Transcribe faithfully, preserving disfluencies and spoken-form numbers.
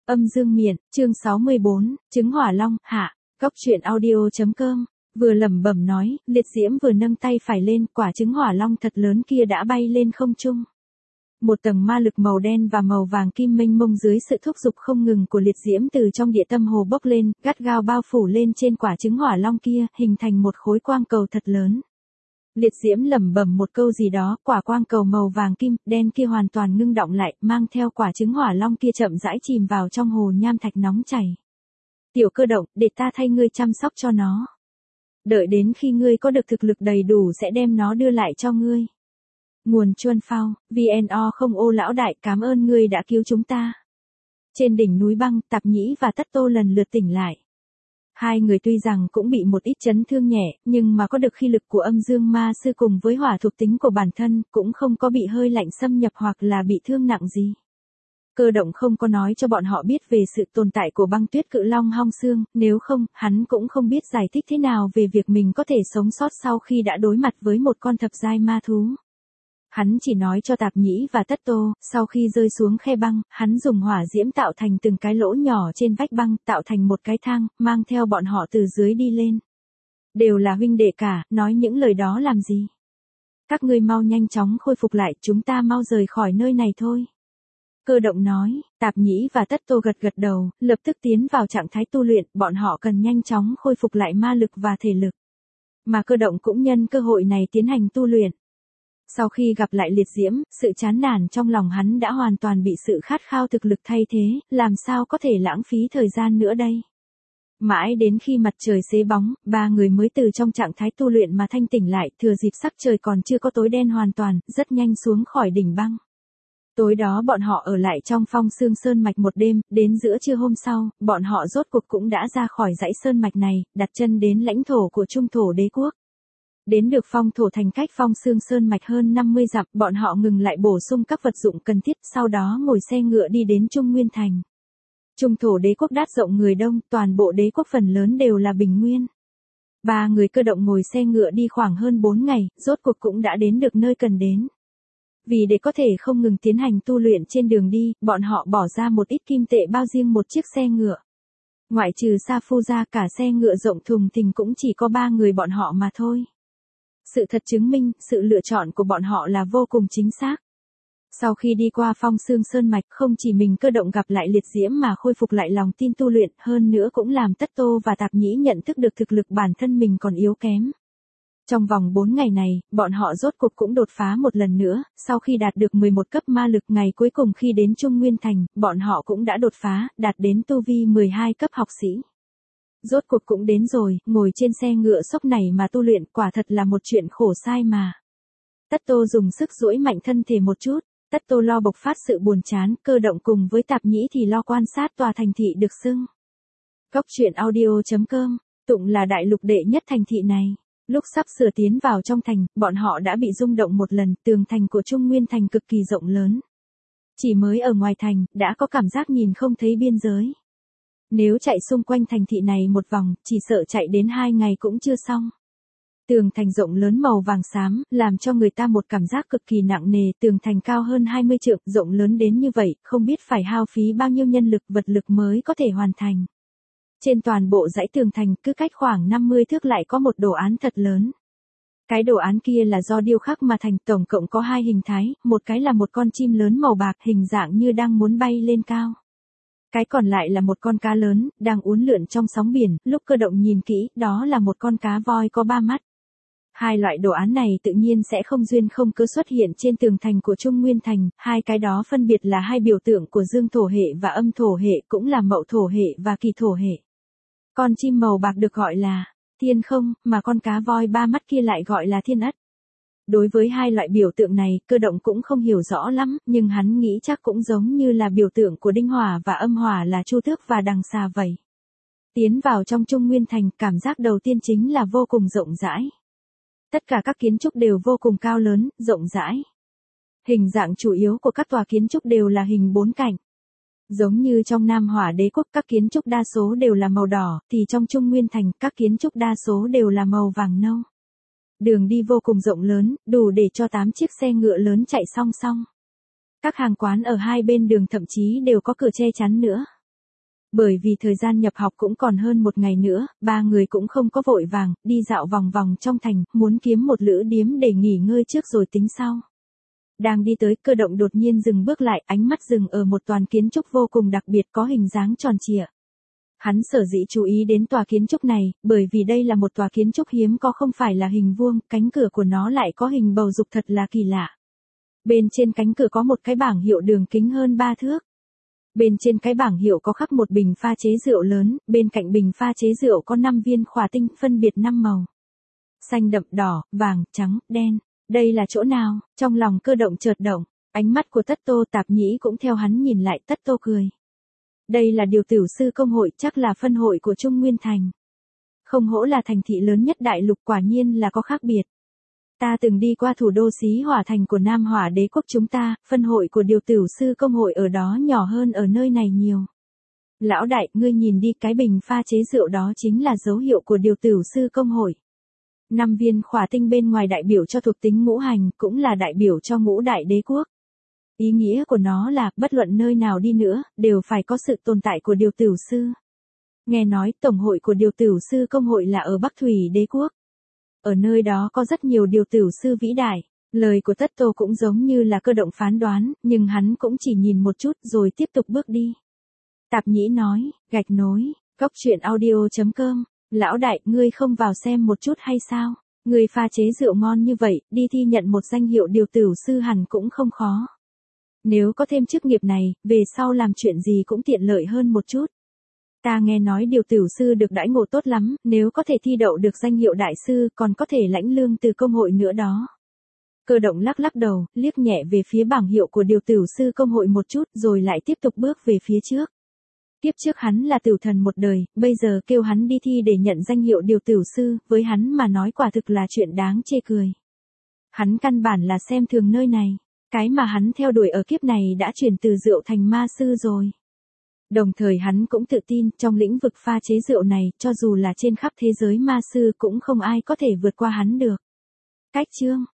Âm dương miện, chương sáu mươi bốn, trứng hỏa long, hạ, góc truyện audio.com, vừa lẩm bẩm nói, liệt diễm vừa nâng tay phải lên, quả trứng hỏa long thật lớn kia đã bay lên không trung. Một tầng ma lực màu đen và màu vàng kim mênh mông dưới sự thúc giục không ngừng của liệt diễm từ trong địa tâm hồ bốc lên, gắt gao bao phủ lên trên quả trứng hỏa long kia, hình thành một khối quang cầu thật lớn. Liệt diễm lẩm bẩm một câu gì đó, quả quang cầu màu vàng kim, đen kia hoàn toàn ngưng động lại, mang theo quả trứng hỏa long kia chậm rãi chìm vào trong hồ nham thạch nóng chảy. Tiểu Cơ Động, để ta thay ngươi chăm sóc cho nó. Đợi đến khi ngươi có được thực lực đầy đủ sẽ đem nó đưa lại cho ngươi. Nguồn Chuân Phao, vê en o không ô lão đại, cảm ơn ngươi đã cứu chúng ta. Trên đỉnh núi băng, Tạp Nhĩ và Tất Tô lần lượt tỉnh lại. Hai người tuy rằng cũng bị một ít chấn thương nhẹ, nhưng mà có được khí lực của âm dương ma sư cùng với hỏa thuộc tính của bản thân, cũng không có bị hơi lạnh xâm nhập hoặc là bị thương nặng gì. Cơ Động không có nói cho bọn họ biết về sự tồn tại của băng tuyết cự long Hong Xương, nếu không, hắn cũng không biết giải thích thế nào về việc mình có thể sống sót sau khi đã đối mặt với một con thập giai ma thú. Hắn chỉ nói cho Tạp Nhĩ và Tất Tô, sau khi rơi xuống khe băng, hắn dùng hỏa diễm tạo thành từng cái lỗ nhỏ trên vách băng, tạo thành một cái thang, mang theo bọn họ từ dưới đi lên. Đều là huynh đệ cả, nói những lời đó làm gì? Các ngươi mau nhanh chóng khôi phục lại, chúng ta mau rời khỏi nơi này thôi. Cơ Động nói, Tạp Nhĩ và Tất Tô gật gật đầu, lập tức tiến vào trạng thái tu luyện, bọn họ cần nhanh chóng khôi phục lại ma lực và thể lực. Mà Cơ Động cũng nhân cơ hội này tiến hành tu luyện. Sau khi gặp lại liệt diễm, sự chán nản trong lòng hắn đã hoàn toàn bị sự khát khao thực lực thay thế, làm sao có thể lãng phí thời gian nữa đây. Mãi đến khi mặt trời xế bóng, ba người mới từ trong trạng thái tu luyện mà thanh tỉnh lại, thừa dịp sắc trời còn chưa có tối đen hoàn toàn, rất nhanh xuống khỏi đỉnh băng. Tối đó bọn họ ở lại trong Phong Xương Sơn Mạch một đêm, đến giữa trưa hôm sau, bọn họ rốt cuộc cũng đã ra khỏi dãy Sơn Mạch này, đặt chân đến lãnh thổ của Trung Thổ Đế Quốc. Đến được Phong Thổ thành cách Phong Xương Sơn Mạch hơn năm mươi dặm, bọn họ ngừng lại bổ sung các vật dụng cần thiết, sau đó ngồi xe ngựa đi đến Trung Nguyên Thành. Trung Thổ Đế Quốc đát rộng người đông, toàn bộ đế quốc phần lớn đều là bình nguyên. Ba người Cơ Động ngồi xe ngựa đi khoảng hơn bốn ngày, rốt cuộc cũng đã đến được nơi cần đến. Vì để có thể không ngừng tiến hành tu luyện trên đường đi, bọn họ bỏ ra một ít kim tệ bao riêng một chiếc xe ngựa. Ngoại trừ Sa Phu ra, cả xe ngựa rộng thùng thình cũng chỉ có ba người bọn họ mà thôi. Sự thật chứng minh, sự lựa chọn của bọn họ là vô cùng chính xác. Sau khi đi qua Phong Xương Sơn Mạch, không chỉ mình Cơ Động gặp lại liệt diễm mà khôi phục lại lòng tin tu luyện, hơn nữa cũng làm Tất Tô và Tạp Nhĩ nhận thức được thực lực bản thân mình còn yếu kém. Trong vòng bốn ngày này, bọn họ rốt cuộc cũng đột phá một lần nữa, sau khi đạt được mười một cấp ma lực, ngày cuối cùng khi đến Trung Nguyên Thành, bọn họ cũng đã đột phá, đạt đến tu vi mười hai cấp học sĩ. Rốt cuộc cũng đến rồi, ngồi trên xe ngựa xốc này mà tu luyện, quả thật là một chuyện khổ sai mà. Tất Tô dùng sức duỗi mạnh thân thể một chút, Tất Tô lo bộc phát sự buồn chán, Cơ Động cùng với Tạp Nhĩ thì lo quan sát tòa thành thị được xưng. Góc truyện audio.com, Tụng là đại lục đệ nhất thành thị này. Lúc sắp sửa tiến vào trong thành, bọn họ đã bị rung động một lần, tường thành của Trung Nguyên Thành cực kỳ rộng lớn. Chỉ mới ở ngoài thành, đã có cảm giác nhìn không thấy biên giới. Nếu chạy xung quanh thành thị này một vòng, chỉ sợ chạy đến hai ngày cũng chưa xong. Tường thành rộng lớn màu vàng xám, làm cho người ta một cảm giác cực kỳ nặng nề, tường thành cao hơn hai mươi trượng, rộng lớn đến như vậy, không biết phải hao phí bao nhiêu nhân lực vật lực mới có thể hoàn thành. Trên toàn bộ dãy tường thành, cứ cách khoảng năm mươi thước lại có một đồ án thật lớn. Cái đồ án kia là do điêu khắc mà thành, tổng cộng có hai hình thái, một cái là một con chim lớn màu bạc hình dạng như đang muốn bay lên cao. Cái còn lại là một con cá lớn, đang uốn lượn trong sóng biển, lúc Cơ Động nhìn kỹ, đó là một con cá voi có ba mắt. Hai loại đồ án này tự nhiên sẽ không duyên không cớ xuất hiện trên tường thành của Trung Nguyên Thành, hai cái đó phân biệt là hai biểu tượng của dương thổ hệ và âm thổ hệ, cũng là mậu thổ hệ và kỳ thổ hệ. Con chim màu bạc được gọi là thiên không, mà con cá voi ba mắt kia lại gọi là thiên ất. Đối với hai loại biểu tượng này, Cơ Động cũng không hiểu rõ lắm, nhưng hắn nghĩ chắc cũng giống như là biểu tượng của đinh hỏa và âm hỏa là chu tước và đằng xà vậy. Tiến vào trong Trung Nguyên Thành, cảm giác đầu tiên chính là vô cùng rộng rãi. Tất cả các kiến trúc đều vô cùng cao lớn, rộng rãi. Hình dạng chủ yếu của các tòa kiến trúc đều là hình bốn cạnh. Giống như trong Nam Hỏa Đế Quốc các kiến trúc đa số đều là màu đỏ, thì trong Trung Nguyên Thành các kiến trúc đa số đều là màu vàng nâu. Đường đi vô cùng rộng lớn, đủ để cho tám chiếc xe ngựa lớn chạy song song. Các hàng quán ở hai bên đường thậm chí đều có cửa che chắn nữa. Bởi vì thời gian nhập học cũng còn hơn một ngày nữa, ba người cũng không có vội vàng, đi dạo vòng vòng trong thành, muốn kiếm một lữ điếm để nghỉ ngơi trước rồi tính sau. Đang đi tới, Cơ Động đột nhiên dừng bước lại, ánh mắt dừng ở một toàn kiến trúc vô cùng đặc biệt có hình dáng tròn trịa. Hắn sở dĩ chú ý đến tòa kiến trúc này, bởi vì đây là một tòa kiến trúc hiếm có, không phải là hình vuông, cánh cửa của nó lại có hình bầu dục thật là kỳ lạ. Bên trên cánh cửa có một cái bảng hiệu đường kính hơn ba thước. Bên trên cái bảng hiệu có khắc một bình pha chế rượu lớn, bên cạnh bình pha chế rượu có năm viên khỏa tinh phân biệt năm màu. Xanh đậm, đỏ, vàng, trắng, đen. Đây là chỗ nào? Trong lòng Cơ Động chợt động, ánh mắt của Tất Tô Tạp Nhĩ cũng theo hắn nhìn lại. Tất Tô cười. Đây là điều tiểu sư công hội, chắc là phân hội của Trung Nguyên Thành. Không hổ là thành thị lớn nhất đại lục, quả nhiên là có khác biệt. Ta từng đi qua thủ đô Xí Hỏa Thành của Nam Hỏa Đế quốc chúng ta, phân hội của điều tiểu sư công hội ở đó nhỏ hơn ở nơi này nhiều. Lão đại, ngươi nhìn đi, cái bình pha chế rượu đó chính là dấu hiệu của điều tiểu sư công hội. Năm viên khỏa tinh bên ngoài đại biểu cho thuộc tính ngũ hành, cũng là đại biểu cho ngũ đại đế quốc. Ý nghĩa của nó là, bất luận nơi nào đi nữa, đều phải có sự tồn tại của điều tiểu sư. Nghe nói, tổng hội của điều tiểu sư công hội là ở Bắc Thủy Đế quốc. Ở nơi đó có rất nhiều điều tiểu sư vĩ đại. Lời của Tất Tô cũng giống như là Cơ Động phán đoán, nhưng hắn cũng chỉ nhìn một chút rồi tiếp tục bước đi. Tạp Nhĩ nói, gạch nối, góc truyện audio chấm com. Lão đại, ngươi không vào xem một chút hay sao? Ngươi pha chế rượu ngon như vậy, đi thi nhận một danh hiệu điều tiểu sư hẳn cũng không khó. Nếu có thêm chức nghiệp này, về sau làm chuyện gì cũng tiện lợi hơn một chút. Ta nghe nói điều tiểu sư được đãi ngộ tốt lắm, nếu có thể thi đậu được danh hiệu đại sư, còn có thể lãnh lương từ công hội nữa đó. Cơ Động lắc lắc đầu, liếc nhẹ về phía bảng hiệu của điều tiểu sư công hội một chút, rồi lại tiếp tục bước về phía trước. Kiếp trước hắn là tử thần một đời, bây giờ kêu hắn đi thi để nhận danh hiệu điều tiểu sư, với hắn mà nói quả thực là chuyện đáng chê cười. Hắn căn bản là xem thường nơi này, cái mà hắn theo đuổi ở kiếp này đã chuyển từ rượu thành ma sư rồi. Đồng thời hắn cũng tự tin, trong lĩnh vực pha chế rượu này, cho dù là trên khắp thế giới ma sư cũng không ai có thể vượt qua hắn được. Cách chương